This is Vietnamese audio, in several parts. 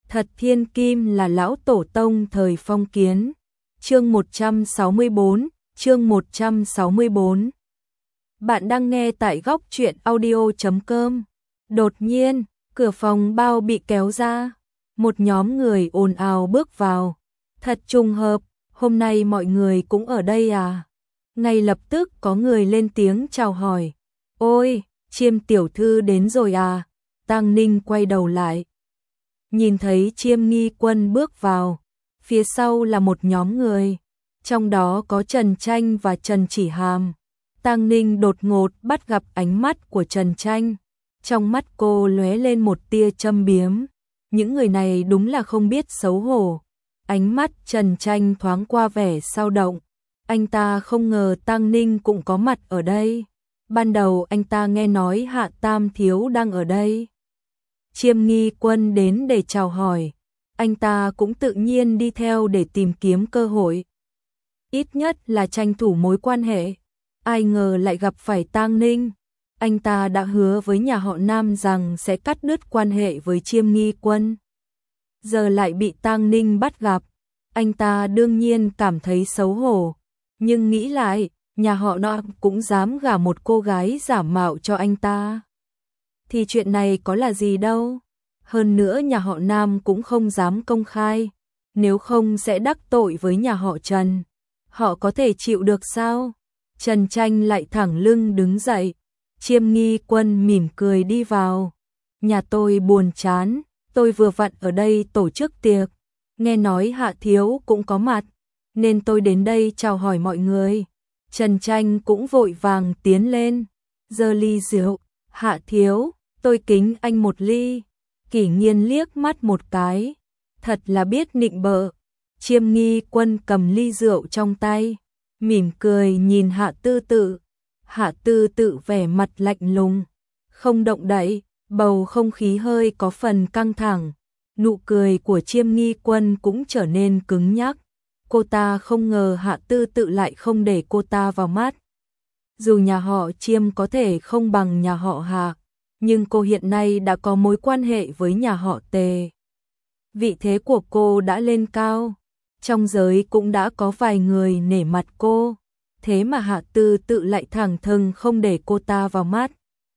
Thật thiên kim là lão tổ tông thời phong kiến. Chương 164, chương 164. Bạn đang nghe tại góc truyện audio.com. Đột nhiên, cửa phòng bao bị kéo ra. Một nhóm người ồn ào bước vào. Thật trùng hợp, hôm nay mọi người cũng ở đây à? Ngay lập tức có người lên tiếng chào hỏi. Ôi, Chiêm tiểu thư đến rồi à? Tang Ninh quay đầu lại. Nhìn thấy Chiêm Nghi Quân bước vào, phía sau là một nhóm người, trong đó có Trần Tranh và Trần Chỉ Hàm. Tang Ninh đột ngột bắt gặp ánh mắt của Trần Tranh, trong mắt cô lóe lên một tia châm biếm. Những người này đúng là không biết xấu hổ. Ánh mắt Trần Tranh thoáng qua vẻ xao động. Anh ta không ngờ Tang Ninh cũng có mặt ở đây. Ban đầu anh ta nghe nói Hạ Tam Thiếu đang ở đây. Chiêm Nghi Quân đến để chào hỏi, anh ta cũng tự nhiên đi theo để tìm kiếm cơ hội. Ít nhất là tranh thủ mối quan hệ. Ai ngờ lại gặp phải Tang Ninh. Anh ta đã hứa với nhà họ Nam rằng sẽ cắt đứt quan hệ với Chiêm Nghi Quân. Giờ lại bị Tang Ninh bắt gặp. Anh ta đương nhiên cảm thấy xấu hổ. Nhưng nghĩ lại, nhà họ Nam cũng dám gả một cô gái giả mạo cho anh ta. Thì chuyện này có là gì đâu. Hơn nữa nhà họ Nam cũng không dám công khai. Nếu không sẽ đắc tội với nhà họ Trần. Họ có thể chịu được sao? Trần Tranh lại thẳng lưng đứng dậy. Chiêm Nghi Quân mỉm cười đi vào. Nhà tôi buồn chán. Tôi vừa vặn ở đây tổ chức tiệc. Nghe nói Hạ Thiếu cũng có mặt. Nên tôi đến đây chào hỏi mọi người. Trần Tranh cũng vội vàng tiến lên. Giơ ly rượu. Hạ Thiếu, tôi kính anh một ly. Kỷ Nghiên liếc mắt một cái. Thật là biết nịnh bợ. Chiêm Nghi Quân cầm ly rượu trong tay. Mỉm cười nhìn Hạ Tư Tự. Hạ Tư Tự vẻ mặt lạnh lùng. Không động đậy, bầu không khí hơi có phần căng thẳng. Nụ cười của Chiêm Nghi Quân cũng trở nên cứng nhắc. Cô ta không ngờ Hạ Tư Tự lại không để cô ta vào mắt. Dù nhà họ Chiêm có thể không bằng nhà họ Hạ, nhưng cô hiện nay đã có mối quan hệ với nhà họ Tề. Vị thế của cô đã lên cao, trong giới cũng đã có vài người nể mặt cô, thế mà Hạ Tư Tự lại thẳng thừng không để cô ta vào mắt.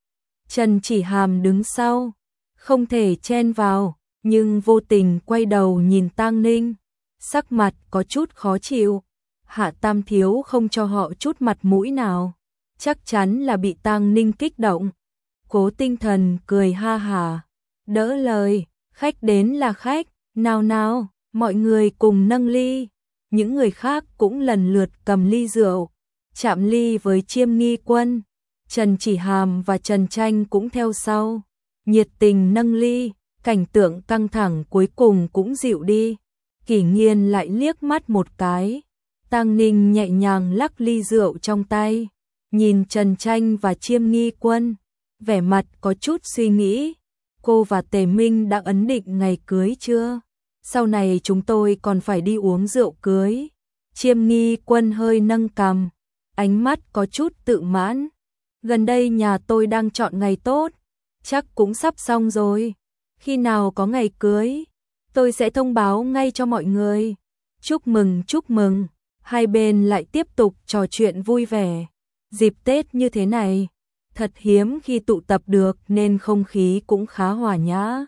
Trần Chỉ Hàm đứng sau, không thể chen vào, nhưng vô tình quay đầu nhìn Tang Ninh, sắc mặt có chút khó chịu. Hạ Tam Thiếu không cho họ chút mặt mũi nào, chắc chắn là bị Tang Ninh kích động. Cố Tinh Thần cười ha hả, đỡ lời, khách đến là khách, nào nào, mọi người cùng nâng ly. Những người khác cũng lần lượt cầm ly rượu, chạm ly với Chiêm Nghi Quân. Trần Chỉ Hàm và Trần Tranh cũng theo sau, nhiệt tình nâng ly, cảnh tượng căng thẳng cuối cùng cũng dịu đi. Kỷ Nghiên lại liếc mắt một cái. Tang Ninh nhẹ nhàng lắc ly rượu trong tay, nhìn Trần Tranh và Chiêm Nghi Quân, vẻ mặt có chút suy nghĩ. Cô và Tề Minh đã ấn định ngày cưới chưa? Sau này chúng tôi còn phải đi uống rượu cưới. Chiêm Nghi Quân hơi nâng cằm, ánh mắt có chút tự mãn. Gần đây nhà tôi đang chọn ngày tốt, chắc cũng sắp xong rồi. Khi nào có ngày cưới, tôi sẽ thông báo ngay cho mọi người. Chúc mừng, chúc mừng. Hai bên lại tiếp tục trò chuyện vui vẻ. Dịp Tết như thế này, thật hiếm khi tụ tập được nên không khí cũng khá hòa nhã.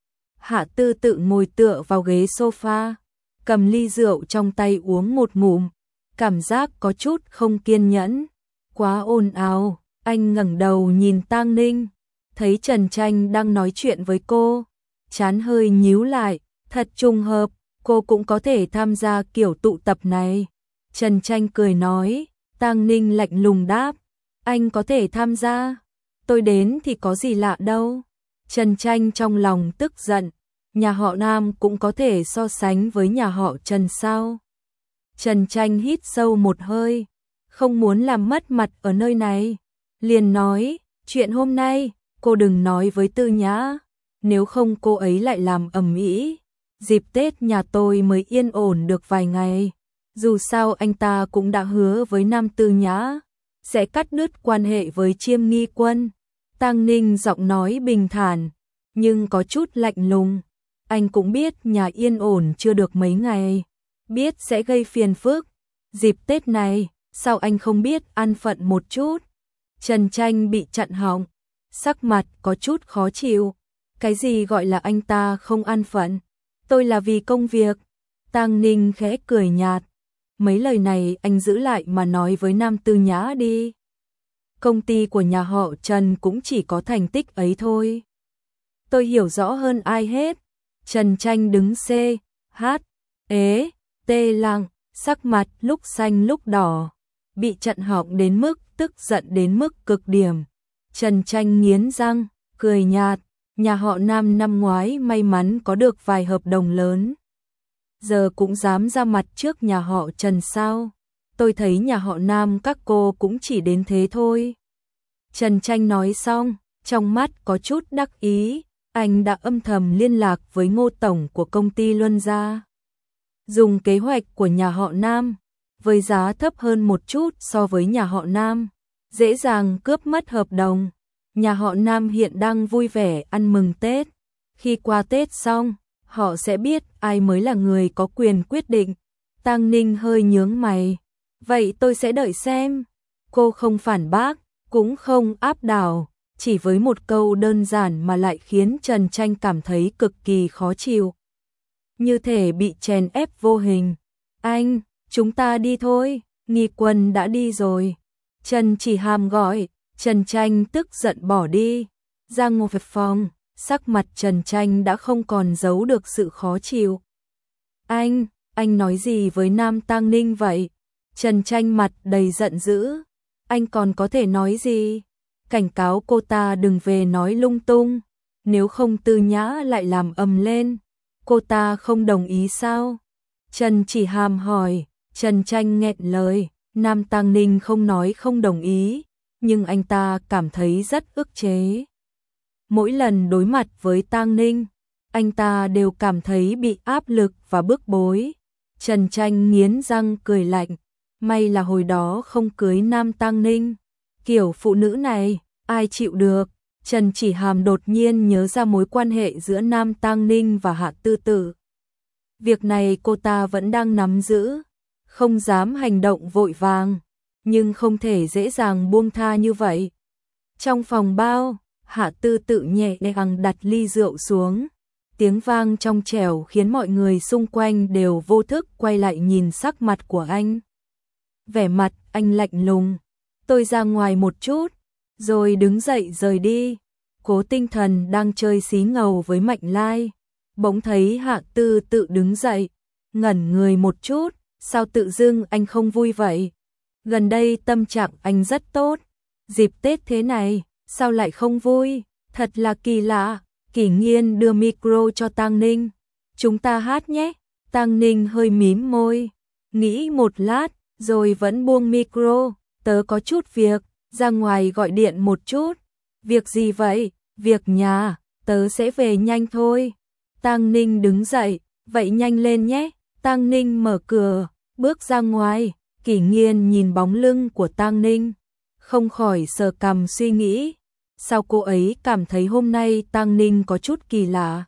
Hạ Tư Tự ngồi tựa vào ghế sofa, cầm ly rượu trong tay uống một ngụm, cảm giác có chút không kiên nhẫn. Quá ồn ào. Anh ngẩng đầu nhìn Tang Ninh, thấy Trần Tranh đang nói chuyện với cô, trán hơi nhíu lại. Thật trùng hợp, cô cũng có thể tham gia kiểu tụ tập này. Trần Tranh cười nói. Tang Ninh lạnh lùng đáp, anh có thể tham gia, tôi đến thì có gì lạ đâu. Trần Tranh trong lòng tức giận, nhà họ Nam cũng có thể so sánh với nhà họ Trần sao? Trần Tranh hít sâu một hơi, không muốn làm mất mặt ở nơi này, liền nói, chuyện hôm nay cô đừng nói với Tư Nhã, nếu không cô ấy lại làm ầm ĩ. Dịp Tết nhà tôi mới yên ổn được vài ngày. Dù sao anh ta cũng đã hứa với Nam Tư Nhã sẽ cắt đứt quan hệ với Chiêm Nghi Quân. Tang Ninh giọng nói bình thản, nhưng có chút lạnh lùng. anh cũng biết nhà yên ổn chưa được mấy ngày, biết sẽ gây phiền phức. Dịp Tết này, sao anh không biết an phận một chút? Trần Tranh bị chặn họng, sắc mặt có chút khó chịu. Cái gì gọi là anh ta không an phận? Tôi là vì công việc. Tang Ninh khẽ cười nhạt. Mấy lời này anh giữ lại mà nói với Nam Tư Nhã đi. Công ty của nhà họ Trần cũng chỉ có thành tích ấy thôi. Tôi hiểu rõ hơn ai hết. Trần Tranh đứng C, H, ế, tê lặng, sắc mặt lúc xanh lúc đỏ. Bị chặn họng đến mức tức giận đến mức cực điểm. Trần Tranh nghiến răng, cười nhạt. Nhà họ Nam năm ngoái may mắn có được vài hợp đồng lớn. Giờ cũng dám ra mặt trước nhà họ Trần sao? Tôi thấy nhà họ Nam các cô cũng chỉ đến thế thôi. Trần Tranh nói xong, trong mắt có chút đắc ý. Anh đã âm thầm liên lạc với Ngô Tổng của công ty Luân Gia. Dùng kế hoạch của nhà họ Nam, với giá thấp hơn một chút so với nhà họ Nam, dễ dàng cướp mất hợp đồng. Nhà họ Nam hiện đang vui vẻ ăn mừng Tết. Khi qua Tết xong, họ sẽ biết ai mới là người có quyền quyết định. Tang Ninh hơi nhướng mày. Vậy tôi sẽ đợi xem. Cô không phản bác, cũng không áp đảo. Chỉ với một câu đơn giản mà lại khiến Trần Tranh cảm thấy cực kỳ khó chịu. Như thể bị chèn ép vô hình. Anh, chúng ta đi thôi. Nghi Quân đã đi rồi. Trần Chỉ Hàm gọi. Trần Tranh tức giận bỏ đi. Ra ngồi về phòng, sắc mặt Trần Tranh đã không còn giấu được sự khó chịu. Anh nói gì với Nam Tang Ninh vậy? Trần Tranh mặt đầy giận dữ. Anh còn có thể nói gì? Cảnh cáo cô ta đừng về nói lung tung. Nếu không Tư Nhã lại làm ầm lên. Cô ta không đồng ý sao? Trần Chỉ Hàm hỏi. Trần Tranh nghẹn lời. Nam Tang Ninh không nói không đồng ý, nhưng anh ta cảm thấy rất ức chế. Mỗi lần đối mặt với Tang Ninh, anh ta đều cảm thấy bị áp lực và bức bối. Trần Tranh nghiến răng cười lạnh. May là hồi đó không cưới Nam Tang Ninh. Kiểu phụ nữ này, ai chịu được? Trần Chỉ Hàm đột nhiên nhớ ra mối quan hệ giữa Nam Tang Ninh và Hạ Tư Tử. Việc này cô ta vẫn đang nắm giữ, không dám hành động vội vàng, nhưng không thể dễ dàng buông tha như vậy. Trong phòng bao, Hạ Tư Tự nhẹ nhàng đặt ly rượu xuống. Tiếng vang trong trẻo khiến mọi người xung quanh đều vô thức quay lại nhìn sắc mặt của anh. Vẻ mặt anh lạnh lùng. Tôi ra ngoài một chút, rồi đứng dậy rời đi. Cố Tinh Thần đang chơi xí ngầu với Mạnh Lai. Bỗng thấy Hạ Tư Tự đứng dậy, ngẩn người một chút. Sao tự dưng anh không vui vậy? Gần đây tâm trạng anh rất tốt. Dịp Tết thế này, sao lại không vui? Thật là kỳ lạ. Kỷ Nghiên đưa micro cho Tang Ninh. Chúng ta hát nhé. Tang Ninh hơi mím môi. Nghĩ một lát, rồi vẫn buông micro. Tớ có chút việc, ra ngoài gọi điện một chút. Việc gì vậy? Việc nhà, tớ sẽ về nhanh thôi. Tang Ninh đứng dậy, vậy nhanh lên nhé. Tang Ninh mở cửa, bước ra ngoài. Kỷ Nghiên nhìn bóng lưng của Tang Ninh, không khỏi sờ cằm suy nghĩ. Sao cô ấy cảm thấy hôm nay Tang Ninh có chút kỳ lạ?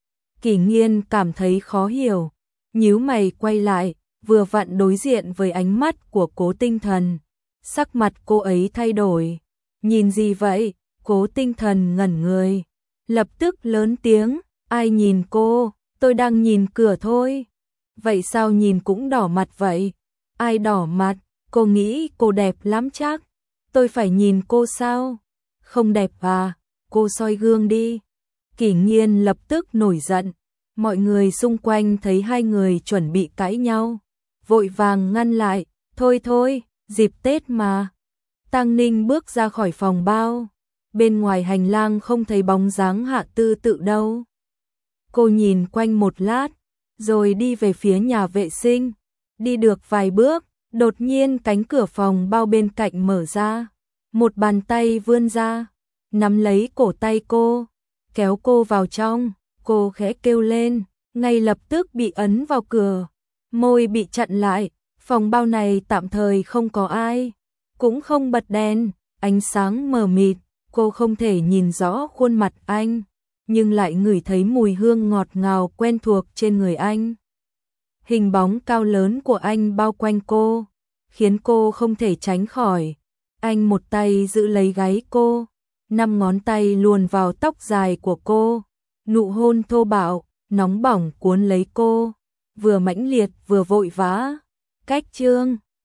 Kỷ Nghiên cảm thấy khó hiểu, nhíu mày quay lại, vừa vặn đối diện với ánh mắt của Cố Tinh Thần. Sắc mặt cô ấy thay đổi. Nhìn gì vậy? Cố Tinh Thần ngẩn người, lập tức lớn tiếng, ai nhìn cô? Tôi đang nhìn cửa thôi. Vậy sao nhìn cũng đỏ mặt vậy? Ai đỏ mặt? Cô nghĩ cô đẹp lắm chắc. Tôi phải nhìn cô sao? Không đẹp à? Cô soi gương đi. Kỷ Nghiên lập tức nổi giận. Mọi người xung quanh thấy hai người chuẩn bị cãi nhau, vội vàng ngăn lại. Thôi thôi, dịp Tết mà. Tang Ninh bước ra khỏi phòng bao. Bên ngoài hành lang không thấy bóng dáng Hạ Tư Tự đâu. Cô nhìn quanh một lát, rồi đi về phía nhà vệ sinh. Đi được vài bước, đột nhiên cánh cửa phòng bao bên cạnh mở ra. Một bàn tay vươn ra, nắm lấy cổ tay cô, kéo cô vào trong. Cô khẽ kêu lên, ngay lập tức bị ấn vào cửa. Môi bị chặn lại. Phòng bao này tạm thời không có ai, cũng không bật đèn, ánh sáng mờ mịt. Cô không thể nhìn rõ khuôn mặt anh, nhưng lại ngửi thấy mùi hương ngọt ngào quen thuộc trên người anh. Hình bóng cao lớn của anh bao quanh cô, khiến cô không thể tránh khỏi. Anh một tay giữ lấy gáy cô, 5 ngón tay luồn vào tóc dài của cô, nụ hôn thô bạo, nóng bỏng cuốn lấy cô, vừa mãnh liệt vừa vội vã. Cách chương